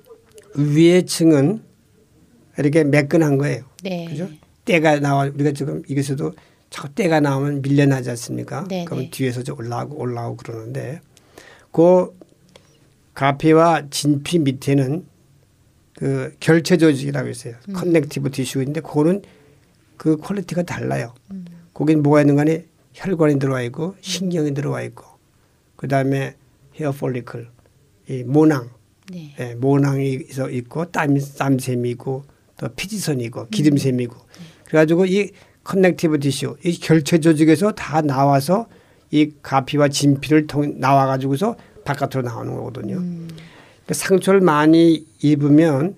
위에 층은 이렇게 매끈한 거예요. 네. 그죠? 때가 나와 우리가 지금 이것에도 자꾸 때가 나오면 밀려나지 않습니까? 네, 그러면 네. 뒤에서 좀 올라오고 올라오고 그러는데 그 가피와 진피 밑에는 그 결체 조직이라고 있어요. 음. 커넥티브 티슈인데 그거는 그 퀄리티가 달라요. 음. 거긴 뭐가 있는 간에 혈관이 들어와 있고 신경이 들어와 있고 그다음에 헤어 폴리클 이 모낭 네. 예, 모낭이 있어 있고 땀 땀샘이고 또 피지선이고 기름샘이고 그래가지고 이 커넥티브 티슈 이 결체 조직에서 다 나와서 이 가피와 진피를 통 나와가지고서 바깥으로 나오는 거거든요. 음. 그러니까 상처를 많이 입으면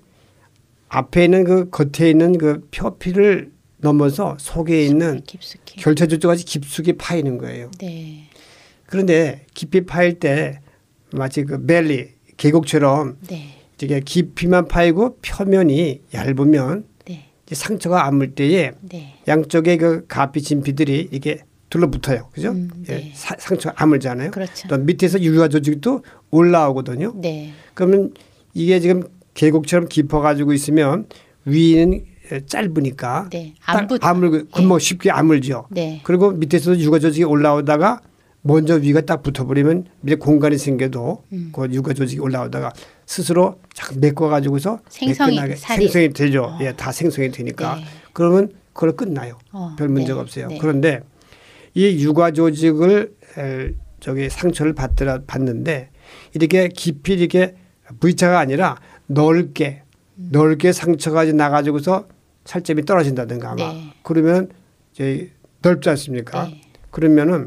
앞에 있는 그 겉에 있는 그 표피를 넘어서 속에 있는 깊숙이. 결체 조직까지 깊숙이 파이는 거예요. 네. 그런데 깊이 파일 때 마치 그 벨리 계곡처럼 네. 이게 깊이만 파이고 표면이 얇으면 네. 이제 상처가 아물 때에 네. 양쪽의 그 가피 진피들이 이게 둘러붙어요. 그죠? 음, 예, 네. 사- 상처가 아물잖아요. 그렇죠. 또 밑에서 유화 조직도 올라오거든요. 네. 그러면 이게 지금 계곡처럼 깊어가지고 있으면 위는 짧으니까 네. 딱 안 붙- 아물고 금방 쉽게 아물죠. 네. 그리고 밑에서 유화 조직이 올라오다가 먼저 위가 딱 붙어버리면 밑에 공간이 생겨도 음. 그 유화 조직이 올라오다가 스스로 자꾸 메꿔가지고서 생성이 매끈하게 살이. 생성이 되죠. 어. 예, 다 생성이 되니까 네. 그러면 그걸 끝나요. 어, 별 문제가 네. 없어요. 네. 그런데 이 유화 조직을 에, 저기 상처를 받더라 받는데 이렇게 깊이 이렇게 V자가 아니라 넓게 음. 넓게 상처가 이제 나가지고서 살점이 떨어진다든가 아마 네. 그러면 이제 넓지 않습니까? 네. 그러면은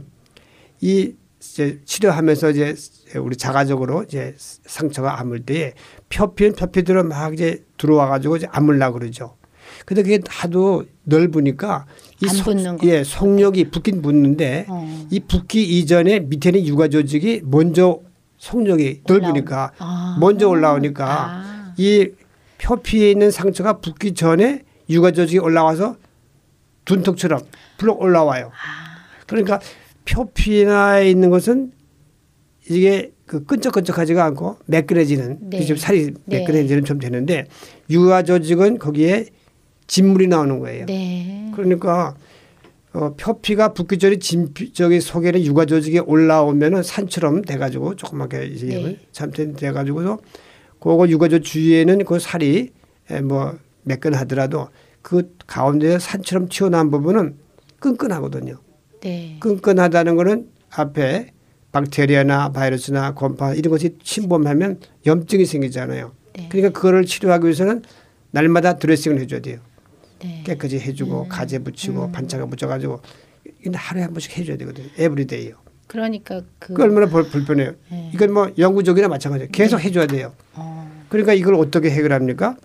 이 이제 치료하면서 이제 우리 자가적으로 이제 상처가 아물 때에 표피는 표피대로 막 이제 들어와 가지고 이제 아물라 그러죠. 근데 그게 하도 넓으니까 이 안 속- 붙는 거. 예, 속력이 붙긴 붙는데 어. 이 붙기 이전에 밑에는 유가 조직이 먼저 속력이 넓으니까 아. 먼저 올라오니까 아. 이 표피에 있는 상처가 붙기 전에 유가 조직이 올라와서 둔턱처럼 불럭 올라와요. 아. 그러니까 표피에 있는 것은 이게 그 끈적끈적하지가 않고 매끈해지는 네. 좀 살이 네. 매끈해지는 좀 되는데 유화 조직은 거기에 진물이 나오는 거예요. 네. 그러니까 어, 표피가 붙기 전에 진피 저기 속에는 유화 조직이 올라오면은 산처럼 돼가지고 조그맣게 이제 네. 잠깐 돼가지고서 그거 유화 조직 주위에는 그 살이 에, 뭐 매끈하더라도 그 가운데 산처럼 튀어나온 부분은 끈끈하거든요. 네. 끈끈하다는 거는 앞에 박테리아나 바이러스나 곰팡 이런 것이 침범하면 염증이 생기잖아요. 네. 그러니까 그거를 치료하기 위해서는 날마다 드레싱을 해줘야 돼요. 네. 깨끗이 해주고 음. 가재 붙이고 음. 반차가 붙여가지고 이건 하루에 한 번씩 해줘야 되거든요. 에브리데이요. 그러니까 그 그 얼마나 불- 불편해요. 네. 이건 뭐 영구적이나 마찬가지예요. 계속 해줘야 돼요. 어. 그러니까 이걸 어떻게 해결합니까?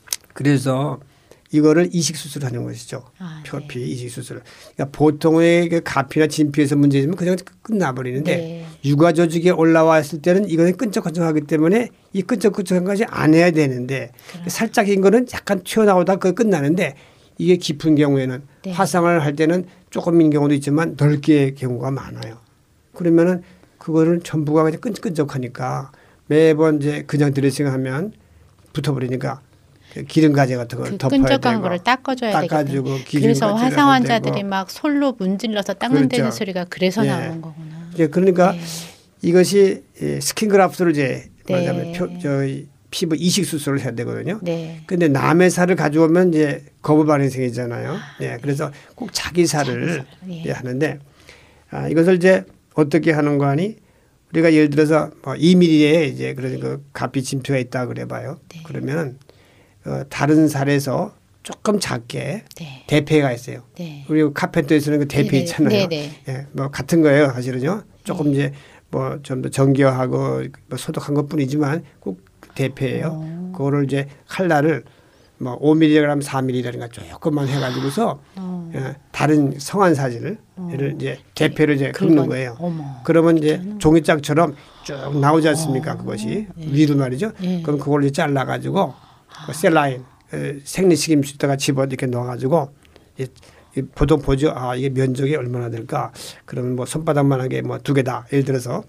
그래서 이거를 이식 수술하는 것이죠. 아, 표피 이식 수술. 그러니까 보통의 그 가피나 진피에서 문제지면 그냥 끝나버리는데 네. 유가 조직에 올라왔을 때는 이거는 끈적끈적하기 때문에 이 끈적끈적한 것이 안 해야 되는데 그럼. 살짝 인 거는 약간 튀어나오다 그 끝나는데 이게 깊은 경우에는 네. 화상을 할 때는 조금인 경우도 있지만 넓게 경우가 많아요. 그러면은 그거를 전부가 그냥 끈적끈적하니까 매번 이제 그냥 드레싱하면 붙어버리니까 기름 가재 같은 걸 그 덮어야 끈적한 되고 거를 닦아줘야 닦아주고 되겠다. 기름 그래서 가재를 화상 해야 환자들이 되고. 막 솔로 문질러서 닦는다는 그렇죠. 소리가 그래서 예. 나오는 거구나. 이제 그러니까 네. 이것이 이 스킨그라프트를 이제 네. 말하자면 표, 저희 피부 이식 수술을 해야 되거든요. 네. 근데 남의 살을 가져오면 이제 거부 반응이 생기잖아요. 예, 그래서 꼭 자기 살을 자기 살, 예. 예, 하는데 아, 이것을 이제 어떻게 하는 거 하니 우리가 예를 들어서 뭐 이 밀리미터에 이제 그런 그 가피 진표가 있다 그래봐요. 네. 그러면 어, 다른 살에서 조금 작게 네. 대패가 있어요. 네. 우리 카펜터에서는 그 대패 네네. 있잖아요. 네네. 예, 뭐 같은 거예요, 사실은요. 조금 이제 뭐 좀 더 정교하고 뭐 소독한 것뿐이지만 꼭 대패예요. 어. 그거를 이제 칼날을 뭐 오 밀리그램, 사 밀리그램인가 조금만 해가지고서 어. 예, 다른 성한 사진을 를 이제 대패를 이제 긁어- 긁는 거예요. 어머. 그러면 이제 종이짝처럼 쭉 나오지 않습니까? 어. 그것이 예. 위로 말이죠. 예. 그럼 그걸 이제 잘라가지고 그 셀라인 에, 생리식임수다가 집어 이렇게 넣어가지고 이제 이 보통 보죠. 아 이게 면적이 얼마나 될까? 그러면 뭐 손바닥만하게 뭐 두 개다. 예를 들어서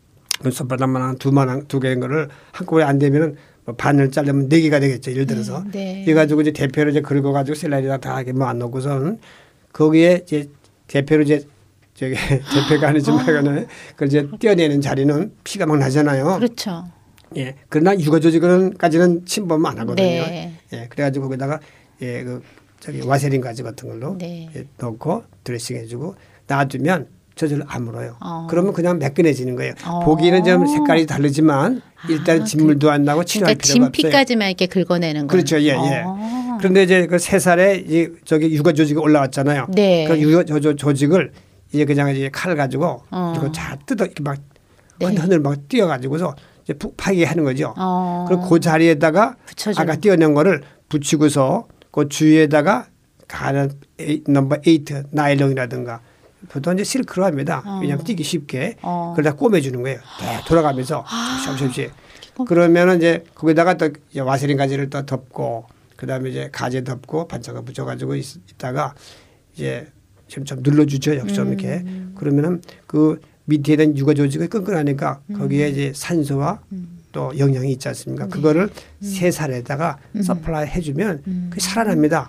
손바닥만한 두만한 두 개인 거를 한꺼번에 안 되면은 뭐 반을 자르면 네 개가 되겠죠. 예를 들어서 네. 이 가지고 이제 대패로 이제 긁어가지고 셀라인에다 다 이렇게 뭐 안 넣고서는 거기에 이제 대패로 이제 저기 대패가 아니지만 그거는 그걸 이제 떼어내는 자리는 피가 막 나잖아요. 그렇죠. 예. 그러나 육아 조직은까지는 침범 안 하거든요. 네. 예. 그래가지고 거기다가 예, 그 저기 와세린 가지 같은 걸로 네. 예, 넣고 드레싱 해주고 놔두면 저절로 안 물어요. 어. 그러면 그냥 매끈해지는 거예요. 어. 보기는 좀 색깔이 다르지만 일단 아, 진물도 안 나고 치료할 그러니까 필요가 없어요. 진피까지만 이렇게 긁어내는 거예요. 그렇죠. 예, 예. 어. 그런데 이제 그 세 살에 이 저기 육아 조직이 올라왔잖아요. 네. 그 육아 조- 조- 조직을 이제 그냥 이제 칼 가지고 어. 이거 잘 뜯어 이렇게 막 네. 흔들 막 띄어 가지고서 이제 푹 파게 하는 거죠. 어. 그리고 그 자리에다가 붙여주는. 아까 띄어낸 거를 붙이고서 그 주위에다가 가는 넘버 에이트 나일론이라든가 보통 이제 실크로 합니다. 어. 왜냐하면 뛰기 쉽게 어. 그러다 꼬매주는 거예요. 네, 돌아가면서 잠시 어. 그러면은 이제 거기다가 또 이제 와세린 가지를 또 덮고 그다음에 이제 가재 덮고 반짝을 붙여가지고 있, 있다가 이제 좀, 좀 눌러주죠. 역시 좀 이렇게 음. 그러면은 그 밑에 있는 육아 조직이 끈끈하니까 거기에 이제 산소와 음. 또 영양이 있지 않습니까? 네. 그거를 세 살에다가 음. 서플라이 해주면 음. 그게 살아납니다.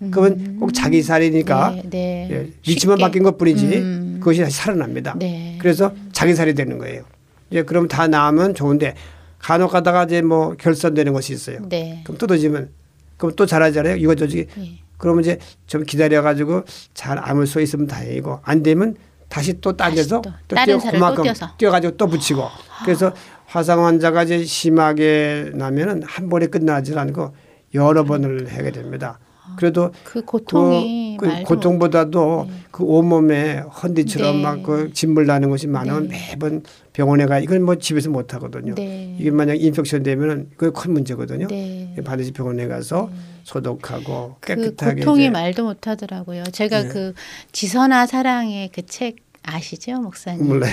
그건 꼭 자기 살이니까 네, 네. 예, 위치만 쉽게. 바뀐 것뿐이지 음. 그것이 다시 살아납니다. 네. 그래서 자기 살이 되는 거예요. 이제 그럼 다 나으면 좋은데 간혹 가다가 이제 뭐 결손되는 것이 있어요. 네. 그럼 뜯어지면 그럼 또 자라잖아요. 육아 조직이. 네. 그러면 이제 좀 기다려가지고 잘 아물 수 있으면 다행이고 안 되면 다시 또 딴데서 다시 또 또 다른 띄어 살을 또 그만큼 띄어서. 띄어가지고 또 붙이고 그래서 화상 환자가 이제 심하게 나면은 한 번에 끝나지 않고 여러 번을 하게 됩니다. 그래도 그 고통이 그, 그 말도 고통보다도 못- 네. 그 온몸에 헌디처럼 네. 막 그 진물 나는 것이 많으면 네. 매번 병원에 가 이건 뭐 집에서 못 하거든요. 네. 이게 만약 인펙션 되면은 그게 큰 문제거든요. 네. 반드시 병원에 가서 소독하고 그 깨끗하게 고통이 이제 말도 못 하더라고요. 제가 네. 그 지선아 사랑의 그 책 아시죠, 목사님? 몰라요.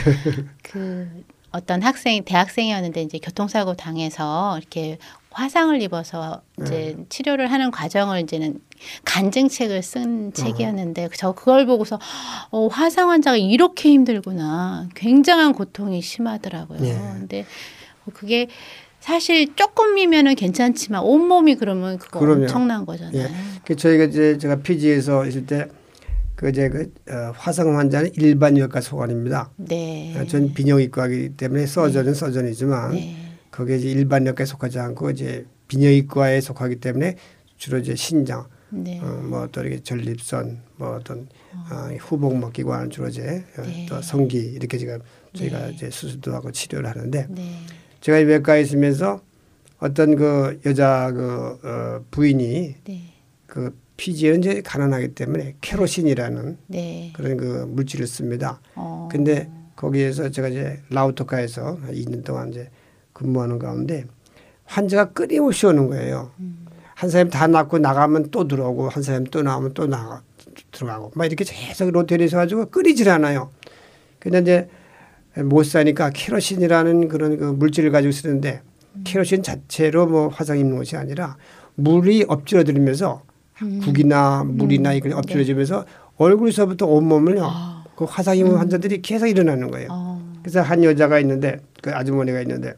그 어떤 학생이 대학생이었는데 이제 교통사고 당해서 이렇게 화상을 입어서 이제 네. 치료를 하는 과정을 이제는 간증책을 쓴 어. 책이었는데 저 그걸 보고서 어, 화상 환자가 이렇게 힘들구나. 굉장한 고통이 심하더라고요. 예. 근데 그게 사실 조금이면은 괜찮지만 온 몸이 그러면 그거 그럼요. 엄청난 거잖아요. 예. 그 저희가 이제 제가 피지에서 있을 때 그 이제 그 어, 화상 환자는 일반 외과 소관입니다. 네. 어, 전 비뇨기과이기 때문에 서전은 서전이지만 네. 거기에 이제 일반 외과에 속하지 않고 이제 비뇨기과에 속하기 때문에 주로 이제 신장, 네. 어, 뭐 또 이렇게 전립선, 뭐 어떤 어, 후복막 기관 주로 이제 어, 네. 또 성기 이렇게 지금 저희가 네. 이제 수술도 하고 치료를 하는데 네. 제가 이 외과에 있으면서 어떤 그 여자 그 어, 부인이 네. 그 피지에는 이제 가난하기 때문에 케로신이라는 네. 그런 그 물질을 씁니다. 어. 근데 거기에서 제가 이제 라우토카에서 이 년 동안 이제 근무하는 가운데 환자가 끊임없이 오는 거예요. 음. 한 사람 다 낳고 나가면 또 들어오고 한 사람 또 나오면 또 나가 들어가고 막 이렇게 계속 로테리에서 가지고 끊이질 않아요. 근데 이제 못 사니까 케로신이라는 그런 그 물질을 가지고 쓰는데 케로신 자체로 뭐 화상 입는 것이 아니라 물이 엎질러들면서 음. 국이나 물이나 이걸 엎질러지면서 얼굴에서부터 온몸을요. 아. 그 화상 입은 환자들이 계속 일어나는 거예요. 어. 그래서 한 여자가 있는데 그 아주머니가 있는데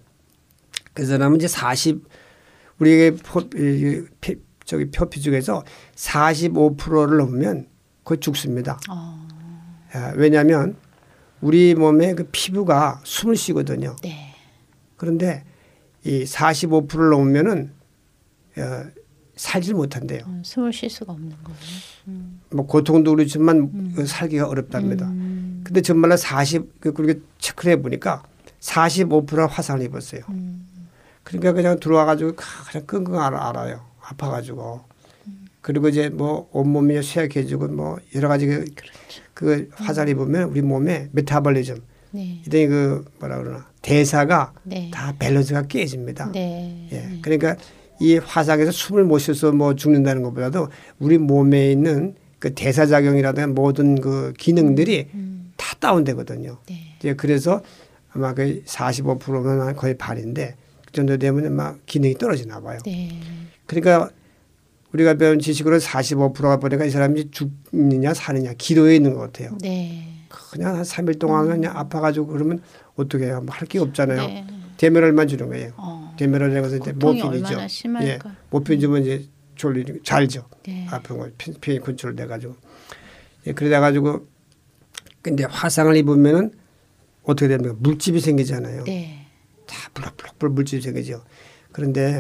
그 사람은 이제 사십 우리의 표, 이, 피, 저기 표피 중에서 사십오 퍼센트를 넘으면 거의 죽습니다. 어. 아, 왜냐하면 우리 몸의 그 피부가 숨을 쉬거든요. 네. 그런데 이 사십오 퍼센트를 넘으면은 어, 살질 못한대요. 음, 숨을 쉴 수가 없는 거예요. 음. 뭐 고통도 그렇지만 그 살기가 어렵답니다. 음. 근데 정말로 사십 그렇게 체크를 해보니까 사십오 퍼센트 화상을 입었어요. 음. 그러니까 그냥 들어와가지고 그냥 끙끙 알아, 알아요. 아파가지고 그리고 이제 뭐 온몸이 쇠약해지고 뭐 여러 가지 그, 그 화살 입으면 우리 몸에 메타볼리즘 네. 이런 그 뭐라 그러나 대사가 네. 다 밸런스가 깨집니다. 네. 예. 그러니까 이 화상에서 숨을 못 쉬어서 뭐 죽는다는 것보다도 우리 몸에 있는 그 대사작용이라든가 모든 그 기능들이 음. 다 다운되거든요. 네. 이제 그래서 아마 그 사십오 퍼센트면 거의 반인데 그 정도 되면 막 기능이 떨어지나 봐요. 네. 그러니까 우리가 배운 지식으로 사십오 퍼센트가 보니까 이 사람이 죽느냐 사느냐 기도에 있는 것 같아요. 네. 그냥 한 삼 일 동안 그냥 아파가지고 그러면 어떻게 해요? 할 게 없잖아요. 네. 데메럴만 주는 거예요. 어. 데메럴이라고 해서 이제 고통이 모핀이죠. 얼마나 심할까. 예, 모핀 주면 이제 졸리 잘죠. 네. 아픈 거 피 컨트롤 돼가지고. 예, 그러다 가지고 근데 화상을 입으면은 어떻게 됩니까? 물집이 생기잖아요. 네. 다 불럭불럭 물집이 생기죠. 그런데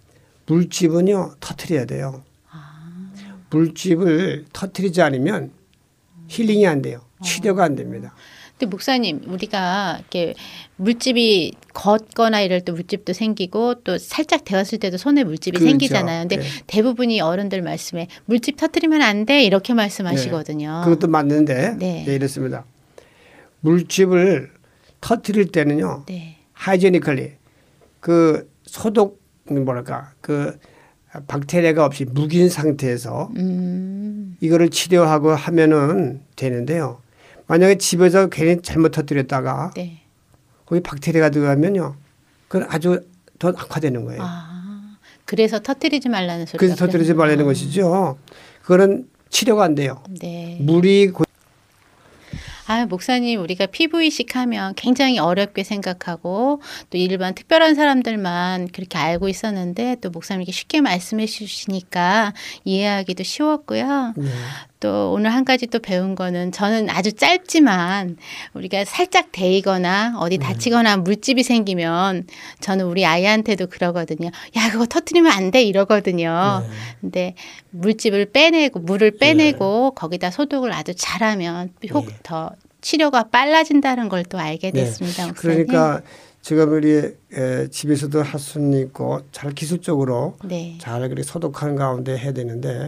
물집은요 터트려야 돼요. 아. 물집을 터트리지 않으면 힐링이 안 돼요. 치료가 안 됩니다. 근데 목사님, 우리가 이렇게 물집이 걷거나 이럴 때 물집도 생기고 또 살짝 데웠을 때도 손에 물집이 그렇죠. 생기잖아요. 근데 네. 대부분이 어른들 말씀에 물집 터트리면 안 돼 이렇게 말씀하시거든요. 네. 그것도 맞는데 네. 네, 이렇습니다. 물집을 터트릴 때는요. 네. 하이제니컬리 그 소독 뭐랄까 그 박테리아가 없이 묵인 상태에서 음. 이거를 치료하고 하면은 되는데요. 만약에 집에서 괜히 잘못 터뜨렸다가 네. 거기 박테리아가 들어가면요. 그건 아주 더 악화되는 거예요. 아. 그래서 터트리지 말라는 소리가 그래서 터뜨리지 말라는 것이죠. 그거는 치료가 안 돼요. 네. 물이 고... 아, 목사님, 우리가 피부 이식하면 굉장히 어렵게 생각하고 또 일반 특별한 사람들만 그렇게 알고 있었는데 또 목사님 이렇게 쉽게 말씀해 주시니까 이해하기도 쉬웠고요. 네. 또 오늘 한 가지 또 배운 거는 저는 아주 짧지만 우리가 살짝 데이거나 어디 다치거나 물집이 생기면 저는 우리 아이한테도 그러거든요. 야, 그거 터트리면 안 돼 이러거든요. 네. 근데 물집을 빼내고 물을 빼내고 거기다 소독을 아주 잘하면 혹 네. 더 치료가 빨라진다는 걸 또 알게 네. 됐습니다. 목사님. 그러니까 지금 우리 에, 집에서도 할 수는 있고 잘 기술적으로 네. 잘 그렇게 소독하는 가운데 해야 되는데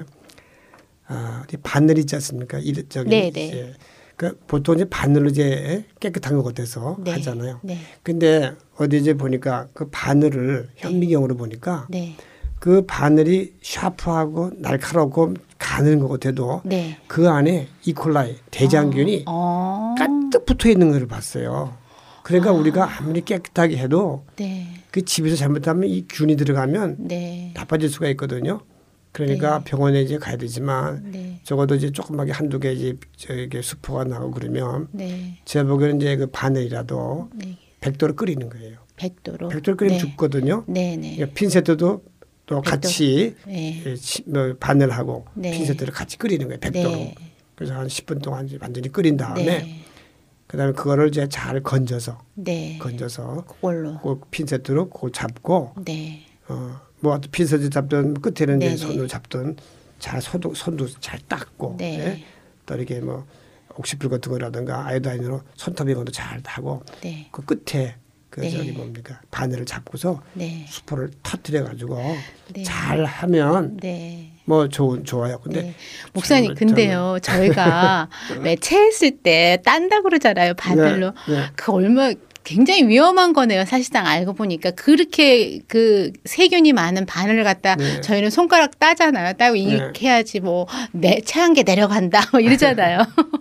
아, 우리 바늘 있지 않습니까? 이 저기 네, 네. 예. 그 보통 이제 바늘로 이제 깨끗한 것 같아서 네. 하잖아요. 네. 근데 어디 이제 보니까 그 바늘을 현미경으로 보니까 네. 그 바늘이 샤프하고 날카롭고 가는 것 같아도 네. 그 안에 이콜라이 대장균이 어. 가득 붙어 있는 걸 봤어요. 그러니까 아. 우리가 아무리 깨끗하게 해도 네. 그 집에서 잘못하면 이 균이 들어가면 네. 나빠질 수가 있거든요. 그러니까 네. 병원에 이제 가야 되지만 네. 적어도 이제 조그맣게 한두 개 이제 저게 수포가 나고 그러면 네. 제 보기에는 이제 그 바늘이라도 네. 백 도로 끓이는 거예요. 백 도로. 백 도로 끓이면 네. 죽거든요. 네, 네. 그러니까 핀세트도 또 백 도. 같이 네. 예, 치- 뭐 바늘하고 네. 핀세트를 같이 끓이는 거예요. 백 도로. 네. 그래서 한 십 분 동안 이제 완전히 끓인 다음에 네. 그다음에 그거를 이제 잘 건져서 네. 건져서 그걸로. 그 핀세트로 그거 잡고 네. 어, 뭐 핀세트 잡든 끝에는 네, 이제 네. 손으로 잡든 잘 소독 손도 잘 닦고 네. 예? 또 이렇게 뭐 옥시풀 같은 거라든가 아이오다인으로 손톱 이것도 잘 하고 네. 그 끝에 그 네. 저기 뭡니까 바늘을 잡고서 네. 수포를 터뜨려 가지고 네. 잘 하면 네. 뭐 좋은 좋아요. 근데 네. 목사님, 참- 근데요, 저희가 매체했을 때 딴다 그러잖아요, 바늘로. 네, 네. 그 얼마 굉장히 위험한 거네요. 사실상 알고 보니까 그렇게 그 세균이 많은 바늘을 갖다 네. 저희는 손가락 따잖아요. 따고 이렇게 해야지 뭐 내 체한 게 내려간다 뭐 이러잖아요.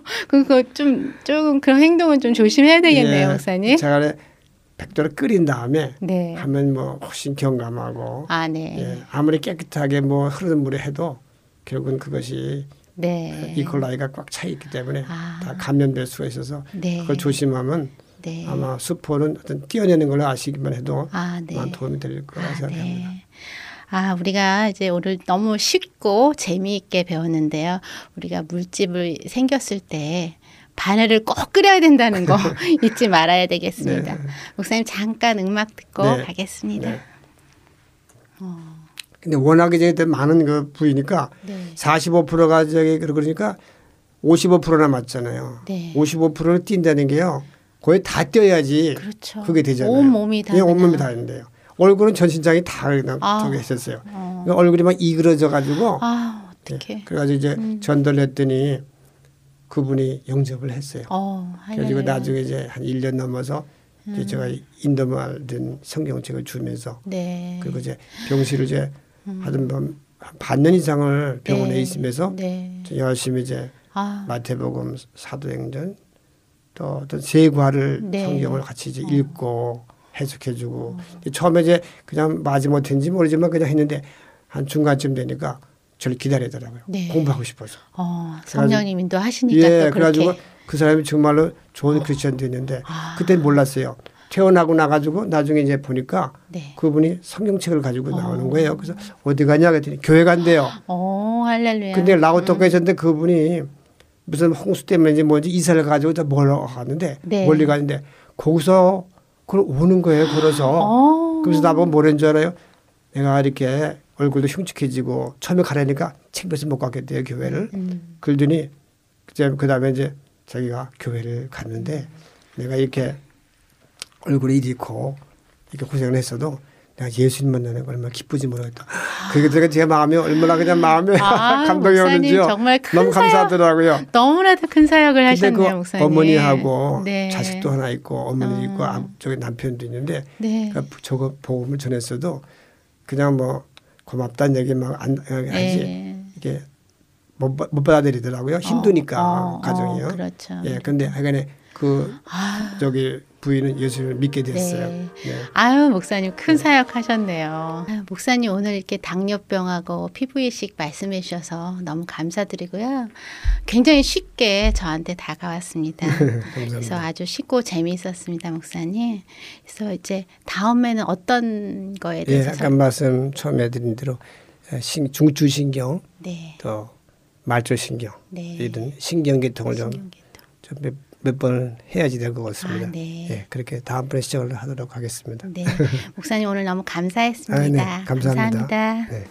그거 좀 조금 그런 행동은 좀 조심해야 되겠네요, 예, 목사님. 제가 백 도로 끓인 다음에 네. 하면 뭐 훨씬 경감하고 아, 네. 예, 아무리 깨끗하게 뭐 흐르는 물에 해도 결국은 그것이 네. 이콜라이가 꽉 차 있기 때문에 아. 다 감염될 수가 있어서 네. 그걸 조심하면 네. 아마 수포는 어떤 띄어내는 걸 아시기만 해도 아, 네. 많은 도움이 될 거라 아, 생각합니다. 네. 아, 우리가 이제 오늘 너무 쉽고 재미있게 배웠는데요. 우리가 물집을 생겼을 때 바늘을 꼭 끓여야 된다는 거 잊지 말아야 되겠습니다. 네. 목사님 잠깐 음악 듣고 네. 가겠습니다. 네. 근데 워낙에 이제 많은 그 부위니까 네. 사십오 퍼센트가 저기 그러니까 오십오 퍼센트 남았잖아요. 네. 오십오 퍼센트를 띈다는 게요. 거의 다 띄어야지 그렇죠. 그게 되잖아요. 온 몸이 다 예, 온 몸이 그냥. 다 있는데요. 얼굴은 전신장이 다 그냥 아. 저기 했었어요. 어. 그 얼굴이 막 이그러져 가지고 아, 어떡해. 예, 그래가지고 이제 음. 전도를 했더니 그분이 영접을 했어요. 어, 그래가지고 할렐루야. 나중에 이제 한 일 년 넘어서 이제 음. 제가 인도말 된 성경책을 주면서 네. 그리고 이제 병실을 이제 음. 하던 반- 한 반년 이상을 병원에 네. 있으면서 네. 열심히 이제 아, 마태복음, 사도행전 또 어떤 세 과를 네. 성경을 같이 이제 어. 읽고 해석해주고 처음에 이제 그냥 맞이 못했는지 모르지만 그냥 했는데 한 중간쯤 되니까 저를 기다리더라고요. 네. 공부하고 싶어서. 어, 성령님 인도하시니까 예, 또 그래가지고 그렇게. 그 사람이 정말로 좋은 크리스천 됐는데 아. 그때 몰랐어요. 태어나고 나가지고 나중에 이제 보니까 네. 그분이 성경책을 가지고 나오는 거예요. 그래서 어디 가냐 그랬더니 교회 간대요. 어, 할렐루야. 근데 라오토크에 있었는데 그분이 무슨 홍수 때문인지 뭔지 이사를 가지고 다 멀어 가는데 네. 멀리 가는데 거기서 그걸 오는 거예요. 걸어서. 어. 그래서 나보고 뭐라는 줄 알아요? 내가 이렇게 얼굴도 흉측해지고 처음에 가라니까 챙겨서 못 가겠대요. 교회를. 음. 그러더니 그 다음에 이제 자기가 교회를 갔는데 내가 이렇게 얼굴이 이렇고 이렇게 고생을 했어도 내가 예수님 만나는 걸 얼마나 기쁘지 모르겠다. 그게 제가 제 마음이 얼마나 그냥 마음에 아, 감동이 목사님 오는지요. 정말 큰 너무 사역, 감사하더라고요. 너무나도 큰 사역을 근데 하셨네요, 그 목사님. 어머니하고 네. 자식도 하나 있고 어머니 어. 있고 아, 저기 남편도 있는데 네. 그러니까 저거 복음을 전했어도 그냥 뭐 고맙다는 얘기 막 안 하지 네. 이게 못, 받- 못 받아들이더라고요. 힘드니까 어, 어, 가정이요. 어, 그렇죠. 예, 근데 하여간에 그 아, 저기 부인은 예수를 믿게 됐어요. 네. 네. 아유, 목사님 큰 사역 하셨네요. 아유, 목사님 오늘 이렇게 당뇨병하고 피부이식 말씀해 주셔서 너무 감사드리고요. 굉장히 쉽게 저한테 다가왔습니다. 그래서 감사합니다. 아주 쉽고 재미있었습니다, 목사님. 그래서 이제 다음에는 어떤 거에 예, 대해서 아까 말씀 처음에 드린 대로 신, 중추신경 네. 또 말초신경 네. 이런 신경계통을 좀 신경계통. 몇, 몇 번 해야지 될 것 같습니다. 아, 네. 예, 그렇게 다음번에 시작을 하도록 하겠습니다. 네. 목사님 오늘 너무 감사했습니다. 아, 네, 감사합니다. 감사합니다. 네.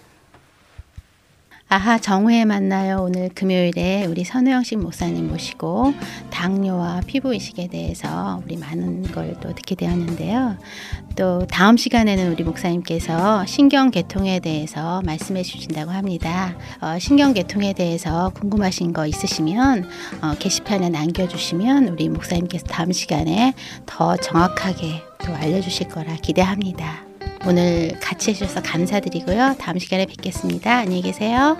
아하 정후에 만나요. 오늘 금요일에 우리 선우영식 목사님 모시고 당뇨와 피부이식에 대해서 우리 많은 걸 또 듣게 되었는데요. 또 다음 시간에는 우리 목사님께서 신경계통에 대해서 말씀해 주신다고 합니다. 어, 신경계통에 대해서 궁금하신 거 있으시면 어, 게시판에 남겨주시면 우리 목사님께서 다음 시간에 더 정확하게 또 알려주실 거라 기대합니다. 오늘 같이 해주셔서 감사드리고요. 다음 시간에 뵙겠습니다. 안녕히 계세요.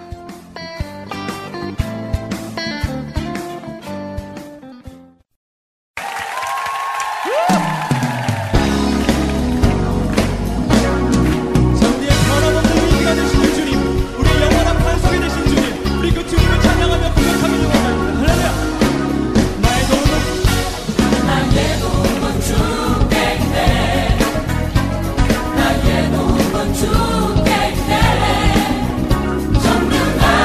전대의 변함없는 위기가 되시는 주님, 우리 영원한 반석이 되신 주님, 우리 그 주님을 찬양하며 고백하며 영원합니다. 할렐루야. 나의 도움은 나의 도움은 주께 있네. 나의 도움은 주께 있네. 정녕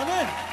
아멘.